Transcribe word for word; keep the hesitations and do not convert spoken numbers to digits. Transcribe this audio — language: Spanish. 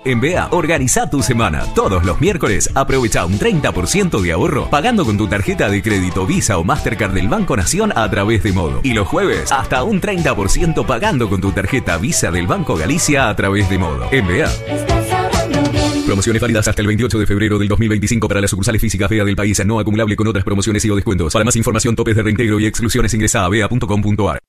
En B E A, organiza tu semana. Todos los miércoles, aprovecha un treinta por ciento de ahorro pagando con tu tarjeta de crédito Visa o Mastercard del Banco Nación a través de Modo. Y los jueves, hasta un treinta por ciento pagando con tu tarjeta Visa del Banco Galicia a través de Modo. En B E A. Promociones válidas hasta el veintiocho de febrero del dos mil veinticinco para las sucursales físicas B E A del país, no acumulable con otras promociones y o descuentos. Para más información, topes de reintegro y exclusiones, ingresa a bea punto com punto ar.